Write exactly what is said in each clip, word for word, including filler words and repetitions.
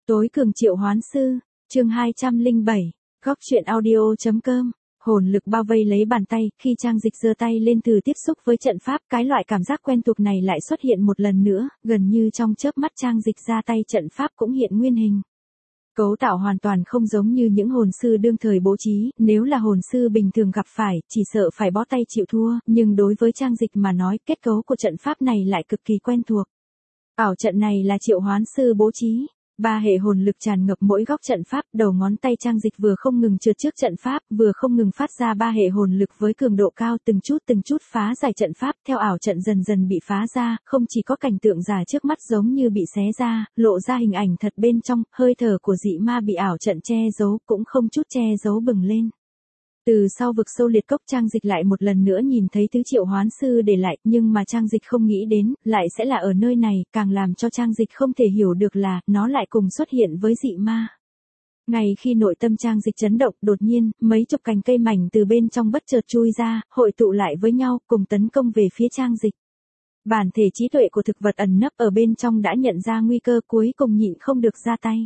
Tối cường triệu hoán sư, chương hai trăm lẻ bảy, góc truyện audio chấm com. Hồn lực bao vây lấy bàn tay, khi Trang Dịch giơ tay lên từ tiếp xúc với trận pháp, cái loại cảm giác quen thuộc này lại xuất hiện một lần nữa, gần như trong chớp mắt Trang Dịch ra tay trận pháp cũng hiện nguyên hình. Cấu tạo hoàn toàn không giống như những hồn sư đương thời bố trí, nếu là hồn sư bình thường gặp phải, chỉ sợ phải bó tay chịu thua, nhưng đối với Trang Dịch mà nói, kết cấu của trận pháp này lại cực kỳ quen thuộc. Ảo trận này là triệu hoán sư bố trí. Ba hệ hồn lực tràn ngập mỗi góc trận pháp, đầu ngón tay Trang Dịch vừa không ngừng trượt trước trận pháp, vừa không ngừng phát ra ba hệ hồn lực với cường độ cao, từng chút từng chút phá giải trận pháp, theo ảo trận dần dần bị phá ra, không chỉ có cảnh tượng giả trước mắt giống như bị xé ra, lộ ra hình ảnh thật bên trong, hơi thở của dị ma bị ảo trận che giấu, cũng không chút che giấu bừng lên. Từ sau vực sâu liệt cốc, Trang Dịch lại một lần nữa nhìn thấy thứ triệu hoán sư để lại, nhưng mà Trang Dịch không nghĩ đến, lại sẽ là ở nơi này, càng làm cho Trang Dịch không thể hiểu được là, nó lại cùng xuất hiện với dị ma. Ngay khi nội tâm Trang Dịch chấn động, đột nhiên, mấy chục cành cây mảnh từ bên trong bất chợt chui ra, hội tụ lại với nhau, cùng tấn công về phía Trang Dịch. Bản thể trí tuệ của thực vật ẩn nấp ở bên trong đã nhận ra nguy cơ, cuối cùng nhịn không được ra tay.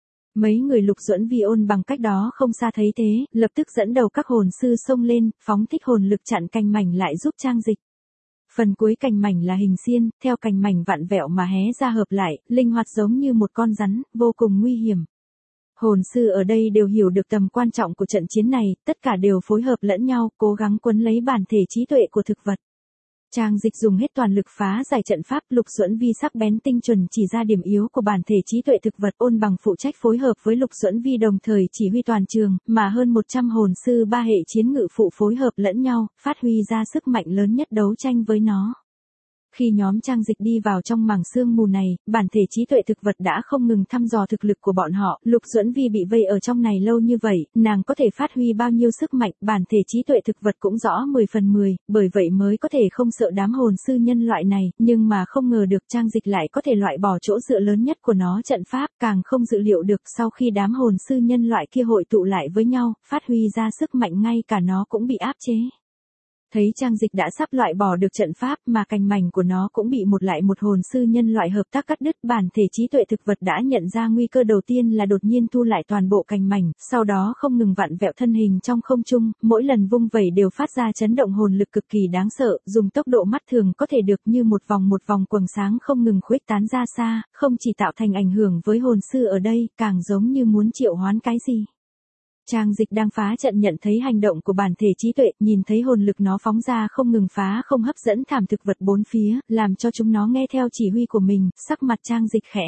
Mấy người Lục Duẫn Vi ôn bằng cách đó không xa thấy thế, lập tức dẫn đầu các hồn sư xông lên, phóng thích hồn lực chặn cành mảnh lại giúp Trang Dịch. Phần cuối cành mảnh là hình xiên, theo cành mảnh vặn vẹo mà hé ra hợp lại, linh hoạt giống như một con rắn, vô cùng nguy hiểm. Hồn sư ở đây đều hiểu được tầm quan trọng của trận chiến này, tất cả đều phối hợp lẫn nhau, cố gắng quấn lấy bản thể trí tuệ của thực vật. Trang Dịch dùng hết toàn lực phá giải trận pháp, Lục Duẫn Vi sắc bén tinh chuẩn chỉ ra điểm yếu của bản thể trí tuệ thực vật, ôn bằng phụ trách phối hợp với Lục Duẫn Vi đồng thời chỉ huy toàn trường, mà hơn một trăm hồn sư ba hệ chiến ngự phụ phối hợp lẫn nhau, phát huy ra sức mạnh lớn nhất đấu tranh với nó. Khi nhóm Trang Dịch đi vào trong màng sương mù này, bản thể trí tuệ thực vật đã không ngừng thăm dò thực lực của bọn họ, Lục Duẫn Vi bị vây ở trong này lâu như vậy, nàng có thể phát huy bao nhiêu sức mạnh, bản thể trí tuệ thực vật cũng rõ mười phần mười, bởi vậy mới có thể không sợ đám hồn sư nhân loại này, nhưng mà không ngờ được Trang Dịch lại có thể loại bỏ chỗ dựa lớn nhất của nó trận pháp, càng không dự liệu được sau khi đám hồn sư nhân loại kia hội tụ lại với nhau, phát huy ra sức mạnh ngay cả nó cũng bị áp chế. Thấy Trang Dịch đã sắp loại bỏ được trận pháp mà cành mảnh của nó cũng bị một lại một hồn sư nhân loại hợp tác cắt đứt, bản thể trí tuệ thực vật đã nhận ra nguy cơ đầu tiên là đột nhiên thu lại toàn bộ cành mảnh, sau đó không ngừng vặn vẹo thân hình trong không trung, mỗi lần vung vẩy đều phát ra chấn động hồn lực cực kỳ đáng sợ, dùng tốc độ mắt thường có thể được như một vòng một vòng quầng sáng không ngừng khuếch tán ra xa, không chỉ tạo thành ảnh hưởng với hồn sư ở đây, càng giống như muốn triệu hoán cái gì. Trang Dịch đang phá trận nhận thấy hành động của bản thể trí tuệ, nhìn thấy hồn lực nó phóng ra không ngừng phá không hấp dẫn thảm thực vật bốn phía, làm cho chúng nó nghe theo chỉ huy của mình, sắc mặt Trang Dịch khẽ.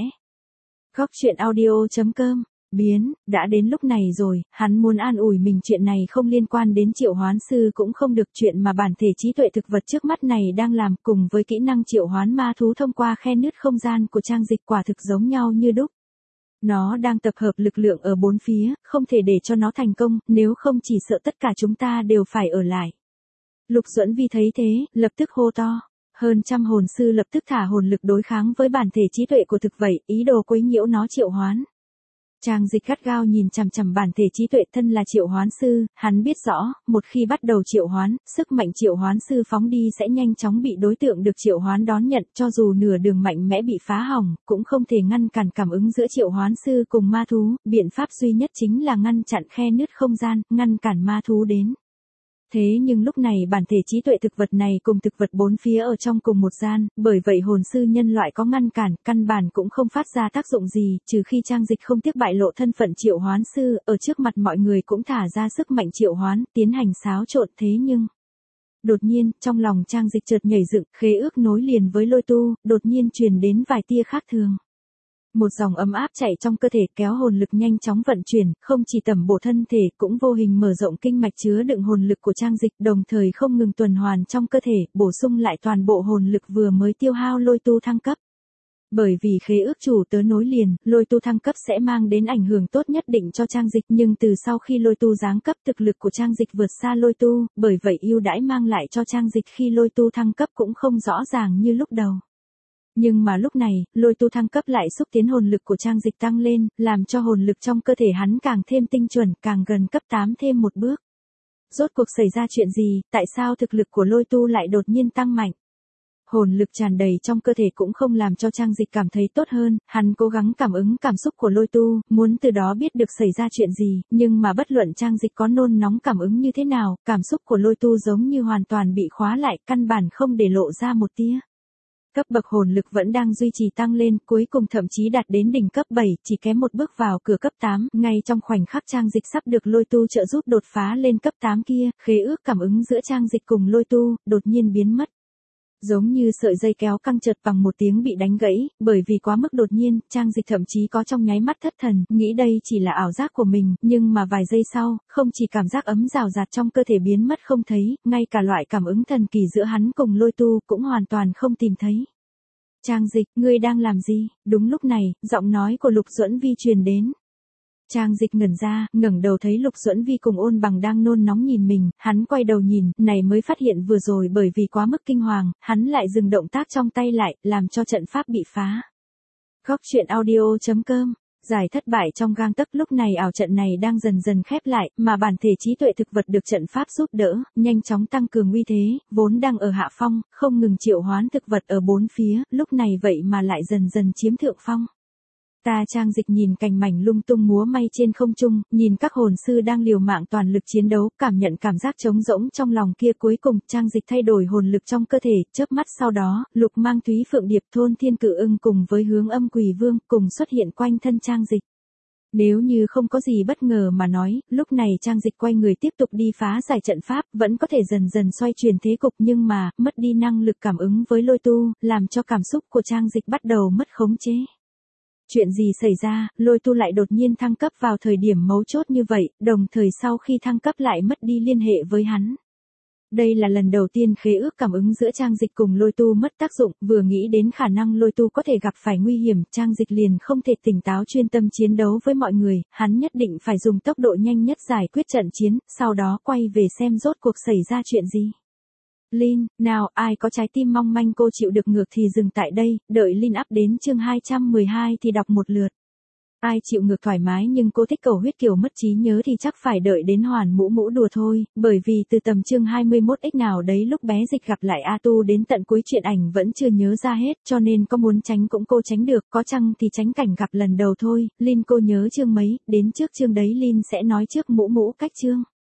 Góc truyện audio chấm com, biến, đã đến lúc này rồi, hắn muốn an ủi mình chuyện này không liên quan đến triệu hoán sư cũng không được, chuyện mà bản thể trí tuệ thực vật trước mắt này đang làm cùng với kỹ năng triệu hoán ma thú thông qua khe nứt không gian của Trang Dịch quả thực giống nhau như đúc. Nó đang tập hợp lực lượng ở bốn phía, không thể để cho nó thành công, nếu không chỉ sợ tất cả chúng ta đều phải ở lại. Lục Duẫn Vi thấy thế, lập tức hô to. Hơn trăm hồn sư lập tức thả hồn lực đối kháng với bản thể trí tuệ của thực vậy, ý đồ quấy nhiễu nó triệu hoán. Trang Dịch gắt gao nhìn chằm chằm bản thể trí tuệ, thân là triệu hoán sư, hắn biết rõ, một khi bắt đầu triệu hoán, sức mạnh triệu hoán sư phóng đi sẽ nhanh chóng bị đối tượng được triệu hoán đón nhận, cho dù nửa đường mạnh mẽ bị phá hỏng, cũng không thể ngăn cản cảm ứng giữa triệu hoán sư cùng ma thú, biện pháp duy nhất chính là ngăn chặn khe nứt không gian, ngăn cản ma thú đến. Thế nhưng lúc này bản thể trí tuệ thực vật này cùng thực vật bốn phía ở trong cùng một gian, bởi vậy hồn sư nhân loại có ngăn cản, căn bản cũng không phát ra tác dụng gì, trừ khi Trang Dịch không tiếc bại lộ thân phận triệu hoán sư, ở trước mặt mọi người cũng thả ra sức mạnh triệu hoán, tiến hành xáo trộn. Thế nhưng, đột nhiên, trong lòng Trang Dịch chợt nhảy dựng, khế ước nối liền với Lôi Tu, đột nhiên truyền đến vài tia khác thường. Một dòng ấm áp chảy trong cơ thể kéo hồn lực nhanh chóng vận chuyển, không chỉ tẩm bổ thân thể cũng vô hình mở rộng kinh mạch chứa đựng hồn lực của Trang Dịch, đồng thời không ngừng tuần hoàn trong cơ thể, bổ sung lại toàn bộ hồn lực vừa mới tiêu hao Lôi Tu thăng cấp. Bởi vì khế ước chủ tớ nối liền, Lôi Tu thăng cấp sẽ mang đến ảnh hưởng tốt nhất định cho Trang Dịch, nhưng từ sau khi Lôi Tu giáng cấp, thực lực của Trang Dịch vượt xa Lôi Tu, bởi vậy ưu đãi mang lại cho Trang Dịch khi Lôi Tu thăng cấp cũng không rõ ràng như lúc đầu. Nhưng mà lúc này, Lôi Tu thăng cấp lại xúc tiến hồn lực của Trang Dịch tăng lên, làm cho hồn lực trong cơ thể hắn càng thêm tinh chuẩn, càng gần cấp tám thêm một bước. Rốt cuộc xảy ra chuyện gì, tại sao thực lực của Lôi Tu lại đột nhiên tăng mạnh? Hồn lực tràn đầy trong cơ thể cũng không làm cho Trang Dịch cảm thấy tốt hơn, hắn cố gắng cảm ứng cảm xúc của Lôi Tu, muốn từ đó biết được xảy ra chuyện gì, nhưng mà bất luận Trang Dịch có nôn nóng cảm ứng như thế nào, cảm xúc của Lôi Tu giống như hoàn toàn bị khóa lại, căn bản không để lộ ra một tia. Cấp bậc hồn lực vẫn đang duy trì tăng lên, cuối cùng thậm chí đạt đến đỉnh cấp bảy, chỉ kém một bước vào cửa cấp tám, ngay trong khoảnh khắc Trang Dịch sắp được Lôi Tu trợ giúp đột phá lên cấp tám kia, khế ước cảm ứng giữa Trang Dịch cùng Lôi Tu, đột nhiên biến mất. Giống như sợi dây kéo căng chợt bằng một tiếng bị đánh gãy, bởi vì quá mức đột nhiên, Trang Dịch thậm chí có trong nháy mắt thất thần, nghĩ đây chỉ là ảo giác của mình, nhưng mà vài giây sau, không chỉ cảm giác ấm rào rạt trong cơ thể biến mất không thấy, ngay cả loại cảm ứng thần kỳ giữa hắn cùng Lôi Tu cũng hoàn toàn không tìm thấy. Trang Dịch, ngươi đang làm gì? Đúng lúc này, giọng nói của Lục Duẫn Vi truyền đến. Trang Dịch ngẩn ra, ngẩng đầu thấy Lục Duẫn Vi cùng Ôn Bằng đang nôn nóng nhìn mình, hắn quay đầu nhìn, này mới phát hiện vừa rồi bởi vì quá mức kinh hoàng, hắn lại dừng động tác trong tay lại, làm cho trận pháp bị phá. Góc truyện audio chấm com. Giải thất bại trong gang tấc, lúc này ảo trận này đang dần dần khép lại, mà bản thể trí tuệ thực vật được trận pháp giúp đỡ, nhanh chóng tăng cường uy thế, vốn đang ở hạ phong, không ngừng triệu hoán thực vật ở bốn phía, lúc này vậy mà lại dần dần chiếm thượng phong. Ta Trang Dịch nhìn cành mảnh lung tung múa may trên không trung, nhìn các hồn sư đang liều mạng toàn lực chiến đấu, cảm nhận cảm giác trống rỗng trong lòng kia, cuối cùng Trang Dịch thay đổi hồn lực trong cơ thể, chớp mắt sau đó, Lục Mang Thúy Phượng Điệp Thôn Thiên Cự Ưng cùng với Hướng Âm Quỷ Vương cùng xuất hiện quanh thân Trang Dịch. Nếu như không có gì bất ngờ mà nói, lúc này Trang Dịch quay người tiếp tục đi phá giải trận pháp, vẫn có thể dần dần xoay chuyển thế cục, nhưng mà, mất đi năng lực cảm ứng với Lôi Tu, làm cho cảm xúc của Trang Dịch bắt đầu mất khống chế. Chuyện gì xảy ra, Lôi Tu lại đột nhiên thăng cấp vào thời điểm mấu chốt như vậy, đồng thời sau khi thăng cấp lại mất đi liên hệ với hắn. Đây là lần đầu tiên khế ước cảm ứng giữa Trang Dịch cùng Lôi Tu mất tác dụng, vừa nghĩ đến khả năng Lôi Tu có thể gặp phải nguy hiểm, Trang Dịch liền không thể tỉnh táo chuyên tâm chiến đấu với mọi người, hắn nhất định phải dùng tốc độ nhanh nhất giải quyết trận chiến, sau đó quay về xem rốt cuộc xảy ra chuyện gì. Lin, nào, ai có trái tim mong manh cô chịu được ngược thì dừng tại đây, đợi Lin up đến chương hai trăm mười hai thì đọc một lượt. Ai chịu ngược thoải mái nhưng cô thích cầu huyết kiểu mất trí nhớ thì chắc phải đợi đến Hoàn Mũ Mũ đùa thôi, bởi vì từ tầm chương hai mươi mốt x nào đấy lúc bé Dịch gặp lại A Tu đến tận cuối chuyện ảnh vẫn chưa nhớ ra hết, cho nên có muốn tránh cũng cô tránh được, có chăng thì tránh cảnh gặp lần đầu thôi. Lin cô nhớ chương mấy, đến trước chương đấy Lin sẽ nói trước Mũ Mũ cách chương.